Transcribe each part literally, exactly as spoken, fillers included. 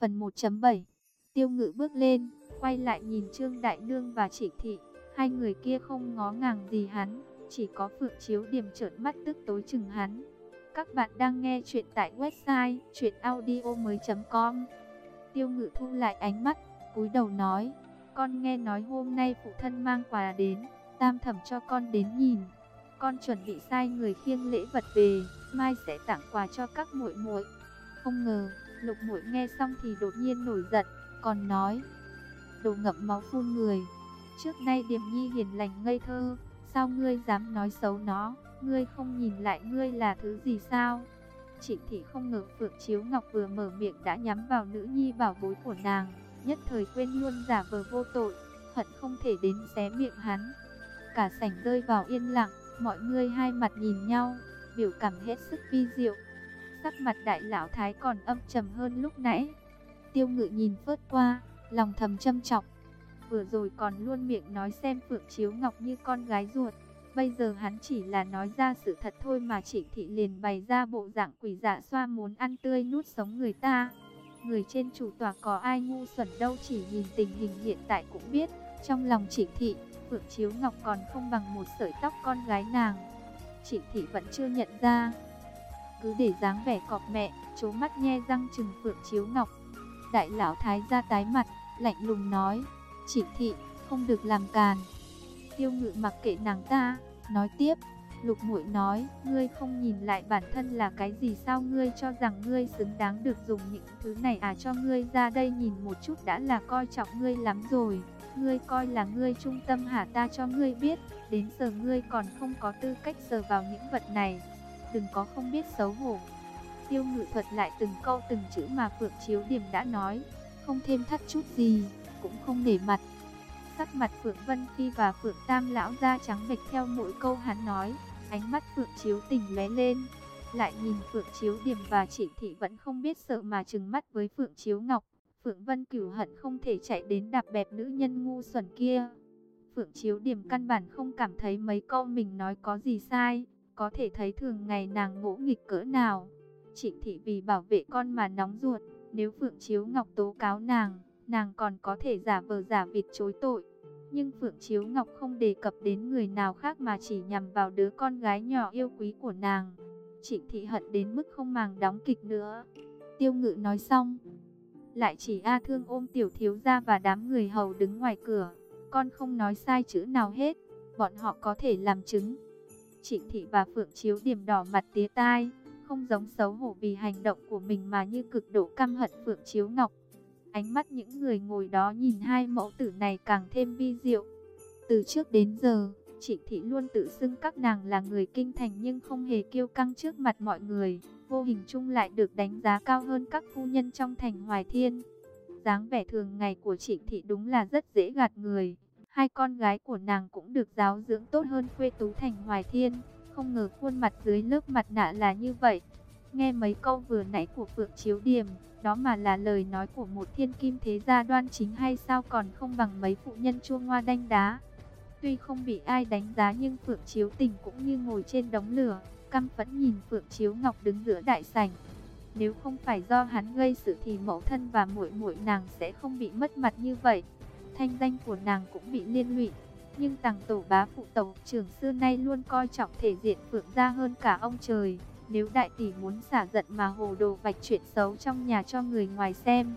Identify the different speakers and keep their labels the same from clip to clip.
Speaker 1: Phần một chấm bảy. Tiêu Ngự bước lên, quay lại nhìn Trương Đại Nương và Trịnh Thị. Hai người kia không ngó ngàng gì hắn, chỉ có Phượng Chiếu Điềm trợn mắt tức tối chừng hắn. Các bạn đang nghe chuyện tại website truyện audio mới chấm com. Tiêu Ngự thu lại ánh mắt, cúi đầu nói: con nghe nói hôm nay phụ thân mang quà đến, Tam Thẩm cho con đến nhìn. Con chuẩn bị sai người khiêng lễ vật về, mai sẽ tặng quà cho các muội muội. Không ngờ, Lục Muội nghe xong thì đột nhiên nổi giận, còn nói: đồ ngậm máu phun người. Trước nay Điềm Nhi hiền lành ngây thơ, sao ngươi dám nói xấu nó? Ngươi không nhìn lại ngươi là thứ gì sao? Trịnh Thị không ngờ Phượng Chiếu Ngọc vừa mở miệng đã nhắm vào nữ nhi bảo bối của nàng, nhất thời quên luôn giả vờ vô tội, hận không thể đến xé miệng hắn. Cả sảnh rơi vào yên lặng, mọi người hai mặt nhìn nhau, biểu cảm hết sức vi diệu. Sắc mặt Đại lão thái còn âm trầm hơn lúc nãy. Tiêu Ngự nhìn phớt qua, lòng thầm châm chọc. Vừa rồi còn luôn miệng nói xem Phượng Chiếu Ngọc như con gái ruột, bây giờ hắn chỉ là nói ra sự thật thôi mà Trịnh Thị liền bày ra bộ dạng quỷ dạ xoa muốn ăn tươi nuốt sống người ta. Người trên chủ tòa có ai ngu xuẩn đâu, chỉ nhìn tình hình hiện tại cũng biết, trong lòng Trịnh Thị, Phượng Chiếu Ngọc còn không bằng một sợi tóc con gái nàng. Trịnh Thị vẫn chưa nhận ra, cứ để dáng vẻ cọp mẹ, trố mắt nhe răng trừng Phượng Chiếu Ngọc. Đại lão thái ra tái mặt, lạnh lùng nói: Trịnh Thị, không được làm càn. Tiêu Ngự mặc kệ nàng ta, nói tiếp: Lục Muội nói, ngươi không nhìn lại bản thân là cái gì sao? Ngươi cho rằng ngươi xứng đáng được dùng những thứ này à? Cho ngươi ra đây nhìn một chút đã là coi trọng ngươi lắm rồi. Ngươi coi là ngươi trung tâm hả? Ta cho ngươi biết, đến giờ ngươi còn không có tư cách sờ vào những vật này. Đừng có không biết xấu hổ. Tiêu Ngự thuật lại từng câu từng chữ mà Phượng Chiếu Điềm đã nói, không thêm thắt chút gì, cũng không nể mặt. Sắc mặt Phượng Vân Phi và Phượng Tam lão da trắng bệch theo mỗi câu hắn nói, ánh mắt Phượng Chiếu Tình lóe lên, lại nhìn Phượng Chiếu Điềm và Trịnh Thị vẫn không biết sợ mà trừng mắt với Phượng Chiếu Ngọc. Phượng Vân Cửu hận không thể chạy đến đạp bẹp nữ nhân ngu xuẩn kia. Phượng Chiếu Điềm căn bản không cảm thấy mấy câu mình nói có gì sai, có thể thấy thường ngày nàng ngỗ nghịch cỡ nào. Trịnh Thị vì bảo vệ con mà nóng ruột, nếu Phượng Chiếu Ngọc tố cáo nàng, nàng còn có thể giả vờ giả vịt chối tội. Nhưng Phượng Chiếu Ngọc không đề cập đến người nào khác mà chỉ nhằm vào đứa con gái nhỏ yêu quý của nàng. Trịnh Thị hận đến mức không màng đóng kịch nữa. Tiêu Ngự nói xong, lại chỉ A Thương ôm Tiểu thiếu gia và đám người hầu đứng ngoài cửa. Con không nói sai chữ nào hết, bọn họ có thể làm chứng. Trịnh Thị và Phượng Chiếu Điềm đỏ mặt tía tai, không giống xấu hổ vì hành động của mình mà như cực độ căm hận Phượng Chiếu Ngọc. Ánh mắt những người ngồi đó nhìn hai mẫu tử này càng thêm vi diệu. Từ trước đến giờ, Trịnh Thị luôn tự xưng các nàng là người kinh thành nhưng không hề kiêu căng trước mặt mọi người, vô hình chung lại được đánh giá cao hơn các phu nhân trong thành Hoài Thiên. Dáng vẻ thường ngày của Trịnh Thị đúng là rất dễ gạt người. Hai con gái của nàng cũng được giáo dưỡng tốt hơn khuê tú thành Hoài Thiên, không ngờ khuôn mặt dưới lớp mặt nạ là như vậy. Nghe mấy câu vừa nãy của Phượng Chiếu Điềm, đó mà là lời nói của một thiên kim thế gia đoan chính hay sao còn không bằng mấy phụ nhân chua ngoa đanh đá. Tuy không bị ai đánh giá nhưng Phượng Chiếu Tình cũng như ngồi trên đống lửa, căm phẫn nhìn Phượng Chiếu Ngọc đứng giữa đại sảnh. Nếu không phải do hắn gây sự thì mẫu thân và muội muội nàng sẽ không bị mất mặt như vậy. Thanh danh của nàng cũng bị liên lụy. Nhưng Tằng tổ bá phụ tộc trưởng xưa nay luôn coi trọng thể diện Phượng gia hơn cả ông trời. Nếu đại tỷ muốn xả giận mà hồ đồ vạch chuyện xấu trong nhà cho người ngoài xem,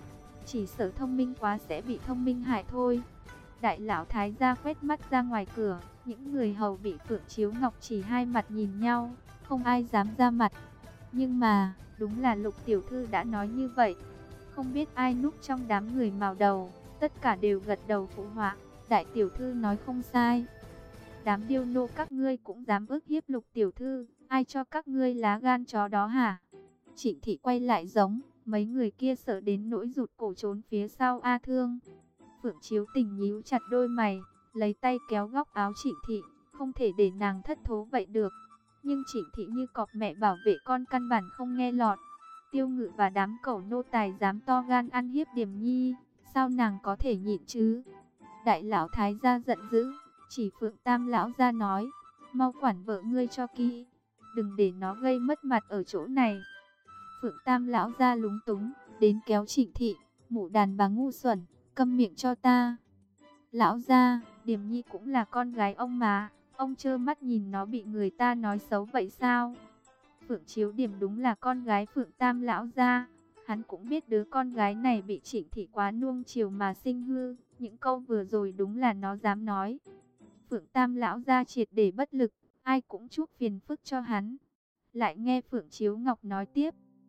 Speaker 1: chỉ sợ thông minh quá sẽ bị thông minh hại thôi. Đại lão thái gia quét mắt ra ngoài cửa, những người hầu bị Phượng Chiếu Ngọc chỉ hai mặt nhìn nhau, không ai dám ra mặt. Nhưng mà, đúng là Lục tiểu thư đã nói như vậy. Không biết ai núp trong đám người mào đầu, tất cả đều gật đầu phụ họa. Đại tiểu thư nói không sai. Đám điêu nô các ngươi cũng dám ức hiếp Lục tiểu thư, ai cho các ngươi lá gan chó đó hả? Trịnh Thị quay lại giống, mấy người kia sợ đến nỗi rụt cổ trốn phía sau A Thương. Phượng Chiếu Tình nhíu chặt đôi mày, lấy tay kéo góc áo Trịnh Thị, không thể để nàng thất thố vậy được. Nhưng Trịnh Thị như cọp mẹ bảo vệ con căn bản không nghe lọt. Tiêu Ngự và đám cẩu nô tài dám to gan ăn hiếp Điềm Nhi, sao nàng có thể nhịn chứ? Đại lão thái gia giận dữ, chỉ Phượng Tam lão ra nói, mau quản vợ ngươi cho kỹ, đừng để nó gây mất mặt ở chỗ này. Phượng Tam lão ra lúng túng, đến kéo Trịnh Thị, mụ đàn bà ngu xuẩn, câm miệng cho ta. Lão gia, Điềm Nhi cũng là con gái ông mà, ông trơ mắt nhìn nó bị người ta nói xấu vậy sao? Phượng Chiếu Điềm đúng là con gái Phượng Tam lão gia, hắn cũng biết đứa con gái này bị Trịnh Thị quá nuông chiều mà sinh hư, những câu vừa rồi đúng là nó dám nói. Phượng Tam lão gia triệt để bất lực, ai cũng chuốc phiền phức cho hắn. Lại nghe Phượng Chiếu Ngọc nói tiếp.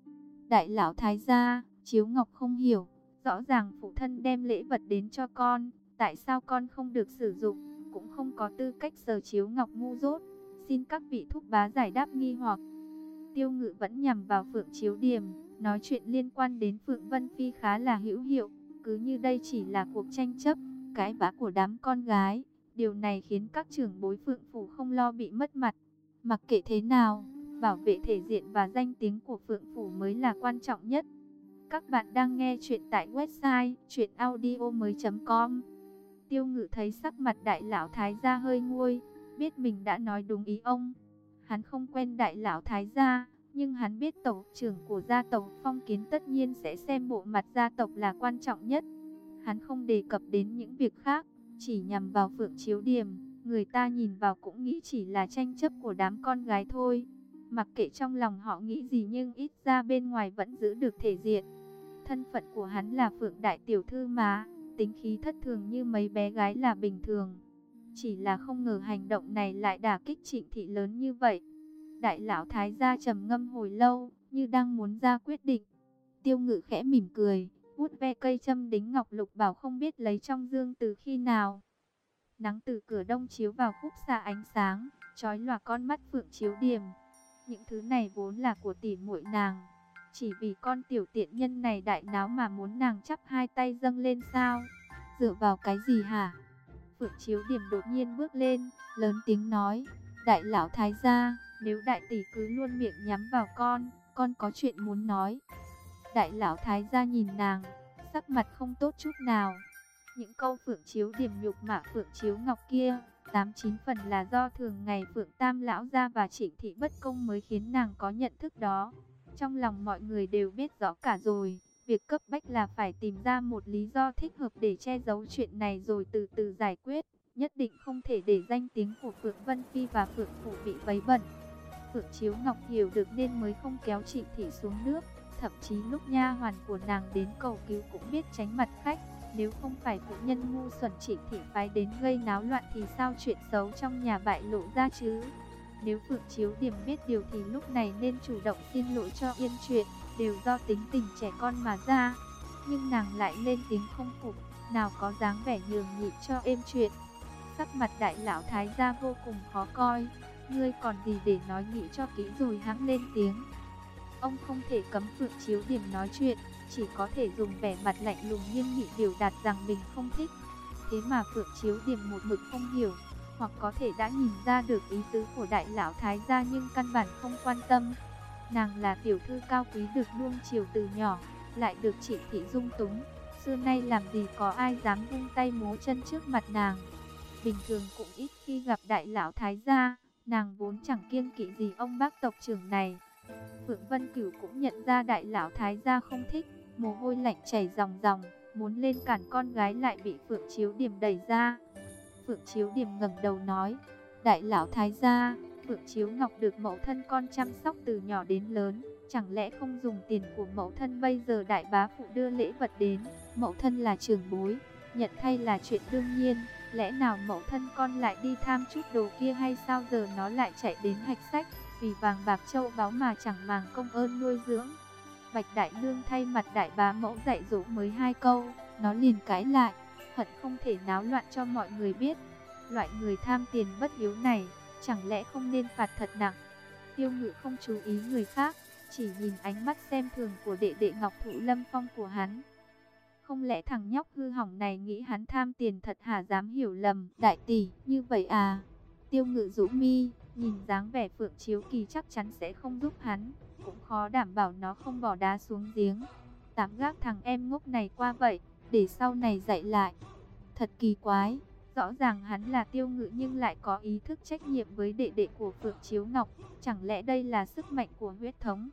Speaker 1: Đại lão thái gia, Chiếu Ngọc không hiểu, rõ ràng phụ thân đem lễ vật đến cho con, tại sao con không được sử dụng, cũng không có tư cách sờ Chiếu Ngọc ngu dốt. Xin các vị thúc bá giải đáp nghi hoặc. Tiêu Ngự vẫn nhằm vào Phượng Chiếu Điềm, nói chuyện liên quan đến Phượng Vân Phi khá là hữu hiệu, cứ như đây chỉ là cuộc tranh chấp, cãi vã của đám con gái. Điều này khiến các trưởng bối Phượng Phủ không lo bị mất mặt. Mặc kệ thế nào, bảo vệ thể diện và danh tiếng của Phượng Phủ mới là quan trọng nhất. Các bạn đang nghe chuyện tại website truyện audio mới chấm com. Tiêu Ngự thấy sắc mặt đại lão thái gia hơi nguôi, biết mình đã nói đúng ý ông. Hắn không quen đại lão thái gia, nhưng hắn biết tổ trưởng của gia tộc Phong Kiến tất nhiên sẽ xem bộ mặt gia tộc là quan trọng nhất. Hắn không đề cập đến những việc khác, chỉ nhằm vào Phượng Chiếu Điềm. Người ta nhìn vào cũng nghĩ chỉ là tranh chấp của đám con gái thôi. Mặc kệ trong lòng họ nghĩ gì nhưng ít ra bên ngoài vẫn giữ được thể diện. Thân phận của hắn là Phượng Đại Tiểu Thư mà, tính khí thất thường như mấy bé gái là bình thường. Chỉ là không ngờ hành động này lại đả kích Trịnh Thị lớn như vậy. Đại lão thái gia trầm ngâm hồi lâu, như đang muốn ra quyết định. Tiêu Ngự khẽ mỉm cười, vuốt ve cây châm đính ngọc lục bảo không biết lấy trong dương từ khi nào. Nắng từ cửa đông chiếu vào khúc xạ ánh sáng, chói lòa con mắt Phượng Chiếu Điềm. Những thứ này vốn là của tỷ muội nàng, chỉ vì con tiểu tiện nhân này đại náo mà muốn nàng chắp hai tay dâng lên sao? Dựa vào cái gì hả? Phượng Chiếu Điềm đột nhiên bước lên, lớn tiếng nói, đại lão thái gia, nếu đại tỷ cứ luôn miệng nhắm vào con, con có chuyện muốn nói. Đại lão thái gia nhìn nàng, sắc mặt không tốt chút nào. Những câu Phượng Chiếu Điềm nhục mạ Phượng Chiếu Ngọc kia, tám chín phần là do thường ngày Phượng Tam lão gia và Trịnh Thị bất công mới khiến nàng có nhận thức đó. Trong lòng mọi người đều biết rõ cả rồi, việc cấp bách là phải tìm ra một lý do thích hợp để che giấu chuyện này rồi từ từ giải quyết. Nhất định không thể để danh tiếng của Phượng Vân Phi và Phượng Phủ bị vấy bẩn. Phượng Chiếu Ngọc hiểu được nên mới không kéo Trịnh Thị xuống nước. Thậm chí lúc nha hoàn của nàng đến cầu cứu cũng biết tránh mặt khách. Nếu không phải phụ nhân ngu xuẩn Trịnh Thị phái đến gây náo loạn thì sao chuyện xấu trong nhà bại lộ ra chứ? Nếu Phượng Chiếu Điềm biết điều thì lúc này nên chủ động xin lỗi cho yên chuyện, đều do tính tình trẻ con mà ra. Nhưng nàng lại lên tiếng không phục, nào có dáng vẻ nhường nhịn cho êm chuyện. Sắc mặt đại lão thái gia vô cùng khó coi, ngươi còn gì để nói, nghĩ cho kỹ rồi hãng lên tiếng. Ông không thể cấm Phượng Chiếu Điềm nói chuyện, chỉ có thể dùng vẻ mặt lạnh lùng nghiêm nghị biểu đạt rằng mình không thích. Thế mà Phượng Chiếu Điềm một mực không hiểu, hoặc có thể đã nhìn ra được ý tứ của đại lão thái gia nhưng căn bản không quan tâm. Nàng là tiểu thư cao quý được nuông chiều từ nhỏ, lại được Trịnh Thị dung túng, xưa nay làm gì có ai dám vung tay múa chân trước mặt nàng. Bình thường cũng ít khi gặp đại lão thái gia, nàng vốn chẳng kiêng kỵ gì ông bác tộc trưởng này. Phượng Vân Cửu cũng nhận ra đại lão thái gia không thích, mồ hôi lạnh chảy ròng ròng, muốn lên cản con gái lại bị Phượng Chiếu Điềm đẩy ra. Phượng Chiếu Điềm ngẩng đầu nói, đại lão thái gia, Phượng Chiếu Ngọc được mẫu thân con chăm sóc từ nhỏ đến lớn, chẳng lẽ không dùng tiền của mẫu thân, bây giờ đại bá phụ đưa lễ vật đến, mẫu thân là trưởng bối, nhận thay là chuyện đương nhiên, lẽ nào mẫu thân con lại đi tham chút đồ kia hay sao? Giờ nó lại chạy đến hạch sách, vì vàng bạc châu báu mà chẳng màng công ơn nuôi dưỡng. Bạch Đại Nương thay mặt đại bá mẫu dạy dỗ mới hai câu, nó liền cãi lại, hận không thể náo loạn cho mọi người biết. Loại người tham tiền bất hiếu này, chẳng lẽ không nên phạt thật nặng? Tiêu Ngự không chú ý người khác, chỉ nhìn ánh mắt xem thường của đệ đệ Ngọc Thụ Lâm Phong của hắn. Không lẽ thằng nhóc hư hỏng này nghĩ hắn tham tiền thật hả? Dám hiểu lầm, đại tỷ, như vậy à? Tiêu Ngự rũ mi, nhìn dáng vẻ Phượng Chiếu Kỳ chắc chắn sẽ không giúp hắn, cũng khó đảm bảo nó không bỏ đá xuống giếng. Tạm gác thằng em ngốc này qua vậy, để sau này dạy lại. Thật kỳ quái, rõ ràng hắn là Tiêu Ngự nhưng lại có ý thức trách nhiệm với đệ đệ của Phượng Chiếu Ngọc, chẳng lẽ đây là sức mạnh của huyết thống?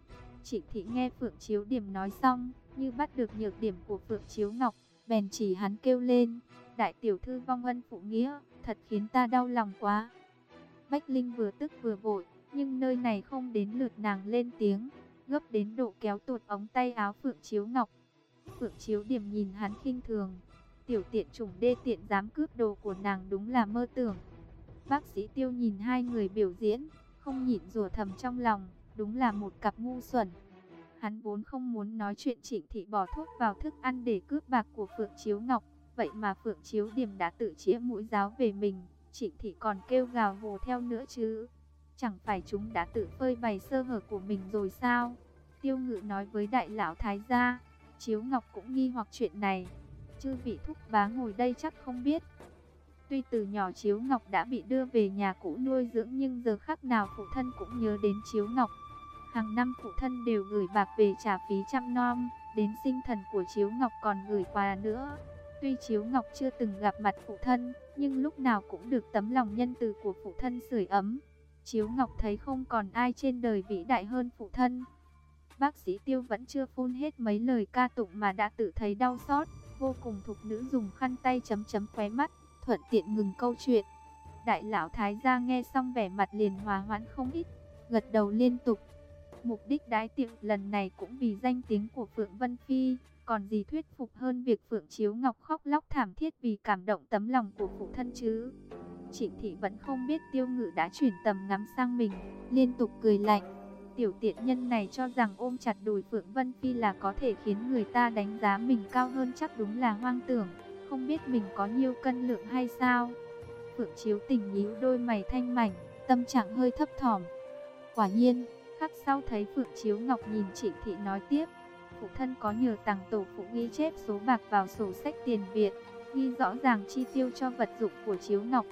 Speaker 1: Trịnh Thị nghe Phượng Chiếu Điểm nói xong, như bắt được nhược điểm của Phượng Chiếu Ngọc, bèn chỉ hắn kêu lên, đại tiểu thư vong ân phụ nghĩa, thật khiến ta đau lòng quá. Bách Linh vừa tức vừa vội, nhưng nơi này không đến lượt nàng lên tiếng, gấp đến độ kéo tuột ống tay áo Phượng Chiếu Ngọc. Phượng Chiếu Điểm nhìn hắn khinh thường, tiểu tiện chủng đê tiện dám cướp đồ của nàng đúng là mơ tưởng. Bác sĩ Tiêu nhìn hai người biểu diễn, không nhịn rủa thầm trong lòng, đúng là một cặp ngu xuẩn. Hắn vốn không muốn nói chuyện Trịnh Thị bỏ thuốc vào thức ăn để cướp bạc của Phượng Chiếu Ngọc, vậy mà Phượng Chiếu Điểm đã tự chĩa mũi giáo về mình, Trịnh Thị còn kêu gào vồ theo nữa chứ. Chẳng phải chúng đã tự phơi bày sơ hở của mình rồi sao? Tiêu Ngự nói với đại lão thái gia. Chiếu Ngọc cũng nghi hoặc chuyện này. Chư vị thúc bá ngồi đây chắc không biết. Tuy từ nhỏ Chiếu Ngọc đã bị đưa về nhà cũ nuôi dưỡng, nhưng giờ khắc nào phụ thân cũng nhớ đến Chiếu Ngọc. Hàng năm phụ thân đều gửi bạc về trả phí chăm nom, đến sinh thần của Chiếu Ngọc còn gửi quà nữa. Tuy Chiếu Ngọc chưa từng gặp mặt phụ thân, nhưng lúc nào cũng được tấm lòng nhân từ của phụ thân sưởi ấm. Chiếu Ngọc thấy không còn ai trên đời vĩ đại hơn phụ thân. Bác sĩ Tiêu vẫn chưa phun hết mấy lời ca tụng mà đã tự thấy đau xót, vô cùng thục nữ dùng khăn tay chấm chấm khóe mắt, thuận tiện ngừng câu chuyện. Đại lão thái gia nghe xong vẻ mặt liền hòa hoãn không ít, gật đầu liên tục. Mục đích đái tiệc lần này cũng vì danh tiếng của Phượng Vân Phi, còn gì thuyết phục hơn việc Phượng Chiếu Ngọc khóc lóc thảm thiết vì cảm động tấm lòng của phụ thân chứ. Trịnh Thị vẫn không biết Tiêu Ngự đã chuyển tầm ngắm sang mình, liên tục cười lạnh. Tiểu tiện nhân này cho rằng ôm chặt đùi Phượng Vân Phi là có thể khiến người ta đánh giá mình cao hơn, chắc đúng là hoang tưởng, không biết mình có nhiêu cân lượng hay sao. Phượng Chiếu Tình nhíu đôi mày thanh mảnh, tâm trạng hơi thấp thỏm. Quả nhiên, khắc sau thấy Phượng Chiếu Ngọc nhìn Trịnh Thị nói tiếp, phụ thân có nhờ tàng tổ phụ ghi chép số bạc vào sổ sách tiền viện, ghi rõ ràng chi tiêu cho vật dụng của Chiếu Ngọc.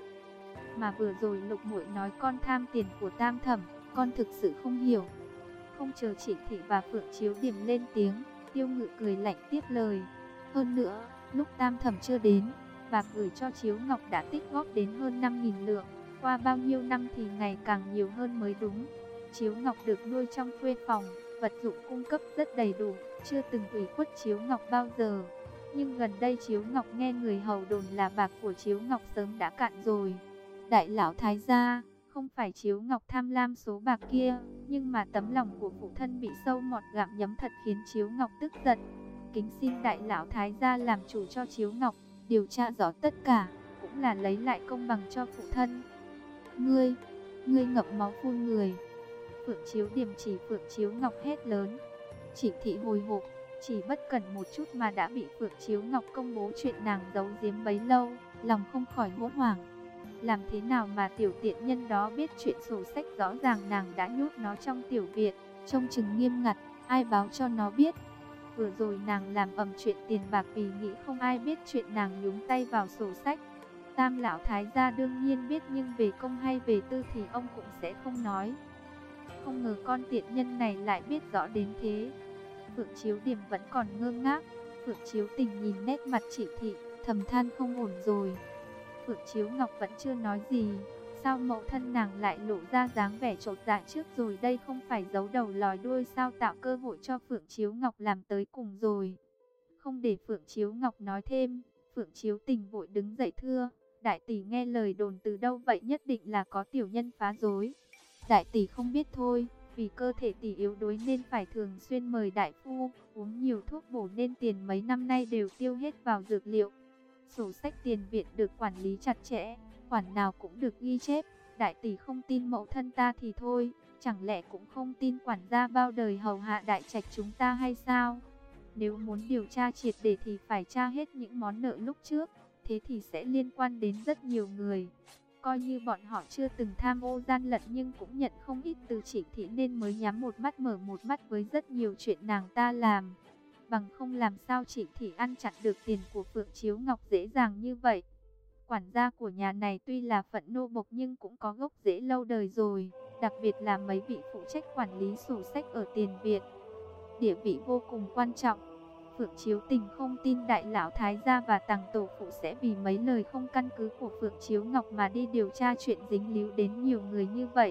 Speaker 1: Mà vừa rồi Lục Muội nói con tham tiền của Tam Thẩm, con thực sự không hiểu. Không chờ Trịnh Thị và Phượng Chiếu Điểm lên tiếng, Tiêu Ngự cười lạnh tiếp lời. Hơn nữa, lúc Tam Thẩm chưa đến, bạc gửi cho Chiếu Ngọc đã tích góp đến hơn năm nghìn lượng. Qua bao nhiêu năm thì ngày càng nhiều hơn mới đúng. Chiếu Ngọc được nuôi trong khuê phòng, vật dụng cung cấp rất đầy đủ, chưa từng ủy khuất Chiếu Ngọc bao giờ. Nhưng gần đây Chiếu Ngọc nghe người hầu đồn là bạc của Chiếu Ngọc sớm đã cạn rồi. Đại lão thái gia, không phải Chiếu Ngọc tham lam số bạc kia, nhưng mà tấm lòng của phụ thân bị sâu mọt gặm nhấm thật khiến Chiếu Ngọc tức giận. Kính xin đại lão thái gia làm chủ cho Chiếu Ngọc, điều tra rõ tất cả, cũng là lấy lại công bằng cho phụ thân. Ngươi, ngươi ngậm máu phun người. Phượng Chiếu Điểm chỉ Phượng Chiếu Ngọc hét lớn. Trịnh Thị hồi hộp, chỉ bất cẩn một chút mà đã bị Phượng Chiếu Ngọc công bố chuyện nàng giấu giếm bấy lâu, lòng không khỏi hốt hoảng. Làm thế nào mà tiểu tiện nhân đó biết chuyện sổ sách rõ ràng nàng đã nhốt nó trong tiểu viện, trông chừng nghiêm ngặt, ai báo cho nó biết. Vừa rồi nàng làm ầm chuyện tiền bạc vì nghĩ không ai biết chuyện nàng nhúng tay vào sổ sách. Tam lão thái gia đương nhiên biết, nhưng về công hay về tư thì ông cũng sẽ không nói. Không ngờ con tiện nhân này lại biết rõ đến thế. Phượng Chiếu Điểm vẫn còn ngơ ngác. Phượng Chiếu Tình nhìn nét mặt Trịnh Thị, thầm than không ổn rồi. Phượng Chiếu Ngọc vẫn chưa nói gì, sao mẫu thân nàng lại lộ ra dáng vẻ chột dạ trước rồi đây, không phải giấu đầu lòi đuôi sao, tạo cơ hội cho Phượng Chiếu Ngọc làm tới cùng rồi. Không để Phượng Chiếu Ngọc nói thêm, Phượng Chiếu Tình vội đứng dậy thưa, đại tỷ nghe lời đồn từ đâu vậy, nhất định là có tiểu nhân phá rối. Đại tỷ không biết thôi, vì cơ thể tỷ yếu đuối nên phải thường xuyên mời đại phu, uống nhiều thuốc bổ nên tiền mấy năm nay đều tiêu hết vào dược liệu. Sổ sách tiền viện được quản lý chặt chẽ, khoản nào cũng được ghi chép. Đại tỷ không tin mẫu thân ta thì thôi, chẳng lẽ cũng không tin quản gia bao đời hầu hạ đại trạch chúng ta hay sao? Nếu muốn điều tra triệt để thì phải tra hết những món nợ lúc trước, thế thì sẽ liên quan đến rất nhiều người. Coi như bọn họ chưa từng tham ô gian lận nhưng cũng nhận không ít từ Trịnh Thị nên mới nhắm một mắt mở một mắt với rất nhiều chuyện nàng ta làm. Bằng không làm sao Trịnh Thị ăn chặn được tiền của Phượng Chiếu Ngọc dễ dàng như vậy. Quản gia của nhà này tuy là phận nô bộc nhưng cũng có gốc rễ lâu đời rồi, đặc biệt là mấy vị phụ trách quản lý sổ sách ở tiền viện, địa vị vô cùng quan trọng. Phượng Chiếu Tình không tin đại lão thái gia và tàng tổ phụ sẽ vì mấy lời không căn cứ của Phượng Chiếu Ngọc mà đi điều tra chuyện dính líu đến nhiều người như vậy.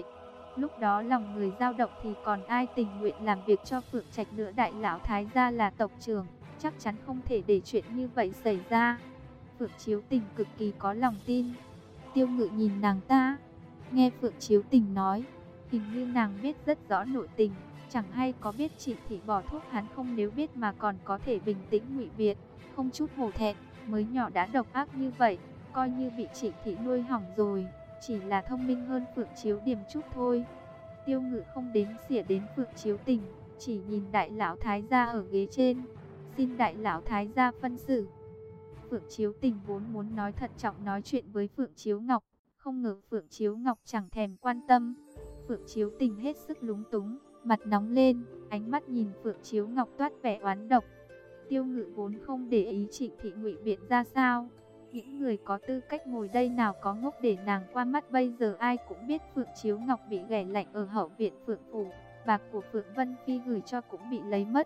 Speaker 1: Lúc đó lòng người dao động thì còn ai tình nguyện làm việc cho Phượng Trạch nữa. Đại lão Thái gia là tộc trưởng, chắc chắn không thể để chuyện như vậy xảy ra. Phượng Chiếu Tình cực kỳ có lòng tin. Tiêu Ngự nhìn nàng ta, nghe Phượng Chiếu Tình nói, hình như nàng biết rất rõ nội tình, chẳng hay có biết Trịnh thị bỏ thuốc hắn không, nếu biết mà còn có thể bình tĩnh ngụy biện, không chút hổ thẹn, mới nhỏ đã độc ác như vậy, coi như bị Trịnh thị nuôi hỏng rồi, chỉ là thông minh hơn Phượng Chiếu Điềm chút thôi. Tiêu Ngự không đếm xỉa đến Phượng Chiếu Tình, chỉ nhìn đại lão Thái gia ở ghế trên, xin đại lão Thái gia phân xử. Phượng Chiếu Tình vốn muốn nói thận trọng nói chuyện với Phượng Chiếu Ngọc, không ngờ Phượng Chiếu Ngọc chẳng thèm quan tâm. Phượng Chiếu Tình hết sức lúng túng, mặt nóng lên, ánh mắt nhìn Phượng Chiếu Ngọc toát vẻ oán độc. Tiêu Ngự vốn không để ý Trịnh thị ngụy biện ra sao, những người có tư cách ngồi đây nào có ngốc để nàng qua mắt. Bây giờ ai cũng biết Phượng Chiếu Ngọc bị ghẻ lạnh ở hậu viện Phượng phủ, bạc của Phượng Vân Phi gửi cho cũng bị lấy mất.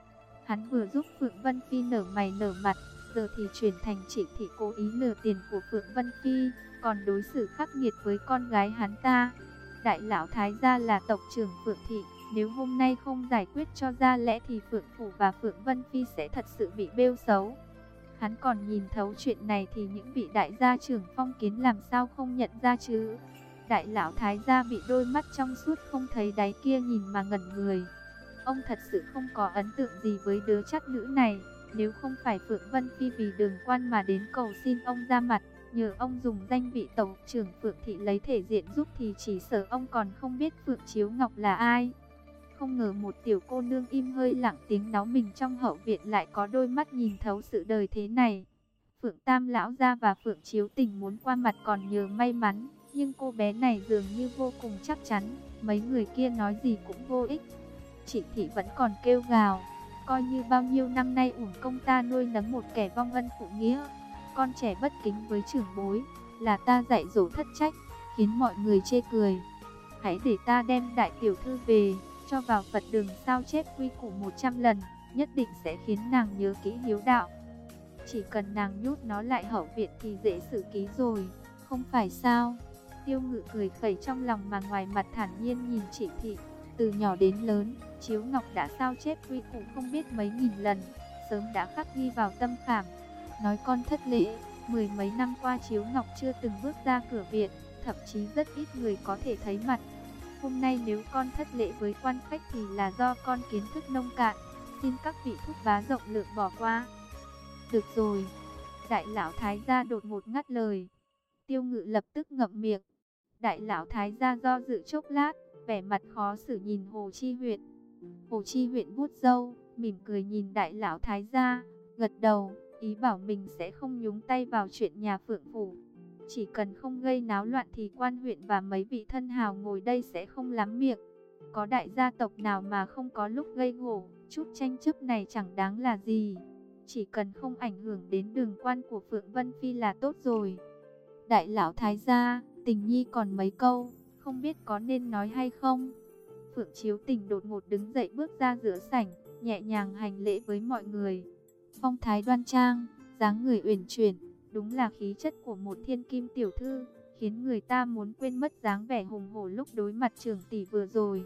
Speaker 1: Hắn vừa giúp Phượng Vân Phi nở mày nở mặt, giờ thì chuyển thành Trịnh thị cố ý lừa tiền của Phượng Vân Phi, còn đối xử khắc nghiệt với con gái hắn ta. Đại lão Thái gia là tộc trưởng Phượng thị, nếu hôm nay không giải quyết cho ra lẽ thì Phượng phủ và Phượng Vân Phi sẽ thật sự bị bêu xấu. Hắn còn nhìn thấu chuyện này thì những vị đại gia trưởng phong kiến làm sao không nhận ra chứ. Đại lão Thái gia bị đôi mắt trong suốt không thấy đáy kia nhìn mà ngẩn người. Ông thật sự không có ấn tượng gì với đứa trát nữ này. Nếu không phải Phượng Vân Phi vì Đường Quan mà đến cầu xin ông ra mặt, nhờ ông dùng danh vị tộc trưởng Phượng thị lấy thể diện giúp, thì chỉ sợ ông còn không biết Phượng Chiếu Ngọc là ai. Không ngờ một tiểu cô nương im hơi lặng tiếng náo mình trong hậu viện lại có đôi mắt nhìn thấu sự đời thế này. Phượng Tam lão gia và Phượng Chiếu Tình muốn qua mặt còn nhờ may mắn, nhưng cô bé này dường như vô cùng chắc chắn, mấy người kia nói gì cũng vô ích. Chị thị vẫn còn kêu gào, coi như bao nhiêu năm nay uổng công ta nuôi nấng một kẻ vong ân phụ nghĩa, con trẻ bất kính với trưởng bối, là ta dạy dỗ thất trách, khiến mọi người chê cười. Hãy để ta đem đại tiểu thư về, cho vào Phật đường sao chép quy củ một trăm lần, nhất định sẽ khiến nàng nhớ kỹ hiếu đạo. Chỉ cần nàng nhốt nó lại hậu viện thì dễ xử ký rồi, không phải sao? Tiêu Ngự cười khẩy trong lòng mà ngoài mặt thản nhiên nhìn chị thị. Từ nhỏ đến lớn, Chiếu Ngọc đã sao chép quy củ không biết mấy nghìn lần, sớm đã khắc ghi vào tâm khảm. Nói con thất lễ, mười mấy năm qua Chiếu Ngọc chưa từng bước ra cửa viện, thậm chí rất ít người có thể thấy mặt. Hôm nay nếu con thất lễ với quan khách thì là do con kiến thức nông cạn, xin các vị thúc bá rộng lượng bỏ qua. Được rồi, đại lão Thái gia đột ngột ngắt lời. Tiêu Ngự lập tức ngậm miệng. Đại lão Thái gia do dự chốc lát, vẻ mặt khó xử nhìn Hồ Chi Huyện. Hồ Chi Huyện vuốt râu, mỉm cười nhìn đại lão Thái gia, gật đầu, ý bảo mình sẽ không nhúng tay vào chuyện nhà Phượng phủ. Chỉ cần không gây náo loạn thì quan huyện và mấy vị thân hào ngồi đây sẽ không lắm miệng. Có đại gia tộc nào mà không có lúc gây gổ, chút tranh chấp này chẳng đáng là gì. Chỉ cần không ảnh hưởng đến Đường Quan của Phượng Vân Phi là tốt rồi. Đại lão Thái gia, Tình nhi còn mấy câu, không biết có nên nói hay không? Phượng Chiếu Tình đột ngột đứng dậy bước ra giữa sảnh, nhẹ nhàng hành lễ với mọi người. Phong thái đoan trang, dáng người uyển chuyển, đúng là khí chất của một thiên kim tiểu thư, khiến người ta muốn quên mất dáng vẻ hùng hổ lúc đối mặt trưởng tỷ vừa rồi.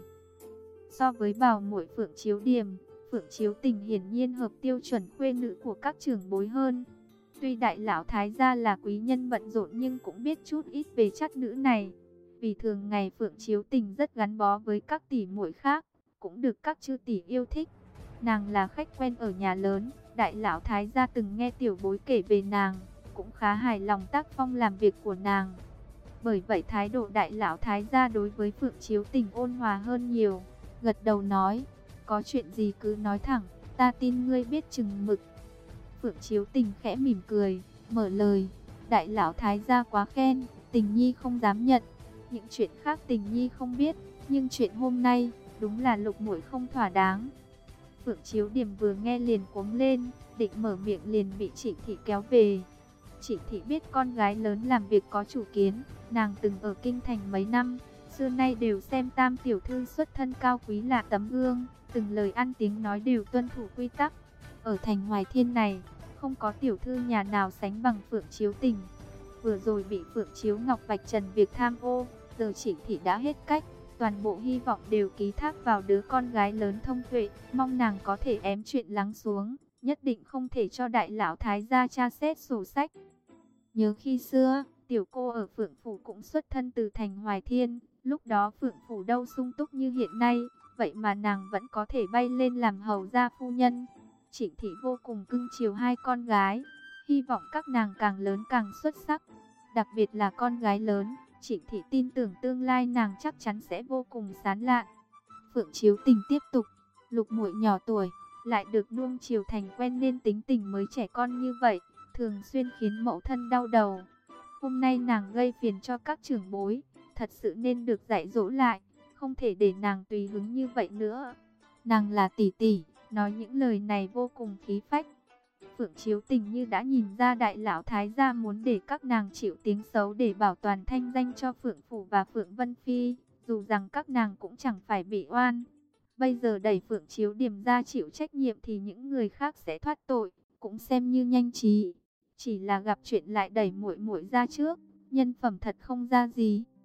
Speaker 1: So với bảo muội Phượng Chiếu Điềm, Phượng Chiếu Tình hiển nhiên hợp tiêu chuẩn khuê nữ của các trưởng bối hơn. Tuy đại lão Thái gia là quý nhân bận rộn nhưng cũng biết chút ít về chất nữ này. Vì thường ngày Phượng Chiếu Tình rất gắn bó với các tỷ muội khác, cũng được các chư tỷ yêu thích. Nàng là khách quen ở nhà lớn, đại lão Thái gia từng nghe tiểu bối kể về nàng, cũng khá hài lòng tác phong làm việc của nàng. Bởi vậy thái độ đại lão Thái gia đối với Phượng Chiếu Tình ôn hòa hơn nhiều, gật đầu nói, có chuyện gì cứ nói thẳng, ta tin ngươi biết chừng mực. Phượng Chiếu Tình khẽ mỉm cười, mở lời, đại lão Thái gia quá khen, Tình nhi không dám nhận. Những chuyện khác Tình nhi không biết, nhưng chuyện hôm nay, đúng là lục muội không thỏa đáng. Phượng Chiếu Điềm vừa nghe liền cuống lên, định mở miệng liền bị Trịnh thị kéo về. Trịnh thị biết con gái lớn làm việc có chủ kiến, nàng từng ở kinh thành mấy năm, xưa nay đều xem tam tiểu thư xuất thân cao quý là tấm gương, từng lời ăn tiếng nói đều tuân thủ quy tắc. Ở thành Hoài Thiên này, không có tiểu thư nhà nào sánh bằng Phượng Chiếu Tình. Vừa rồi bị Phượng Chiếu Ngọc vạch trần việc tham ô, giờ Trịnh thị đã hết cách, toàn bộ hy vọng đều ký thác vào đứa con gái lớn thông tuệ, mong nàng có thể ém chuyện lắng xuống, nhất định không thể cho đại lão thái gia tra xét sổ sách. Nhớ khi xưa, tiểu cô ở Phượng Phủ cũng xuất thân từ thành Hoài Thiên, lúc đó Phượng Phủ đâu sung túc như hiện nay, vậy mà nàng vẫn có thể bay lên làm hầu gia phu nhân. Trịnh Thị vô cùng cưng chiều hai con gái, hy vọng các nàng càng lớn càng xuất sắc, đặc biệt là con gái lớn. Trịnh Thị tin tưởng tương lai nàng chắc chắn sẽ vô cùng sáng lạn. Phượng Chiếu Tình tiếp tục, Lục muội nhỏ tuổi, lại được nuông chiều thành quen nên tính tình mới trẻ con như vậy, thường xuyên khiến mẫu thân đau đầu. Hôm nay nàng gây phiền cho các trưởng bối, thật sự nên được dạy dỗ lại, không thể để nàng tùy hứng như vậy nữa. Nàng là tỷ tỷ, nói những lời này vô cùng khí phách. Phượng Chiếu Tình như đã nhìn ra đại lão thái gia muốn để các nàng chịu tiếng xấu để bảo toàn thanh danh cho Phượng Phủ và Phượng Vân Phi, dù rằng các nàng cũng chẳng phải bị oan. Bây giờ đẩy Phượng Chiếu Điềm ra chịu trách nhiệm thì những người khác sẽ thoát tội, cũng xem như nhanh trí. Chỉ là gặp chuyện lại đẩy muội muội ra trước, nhân phẩm thật không ra gì.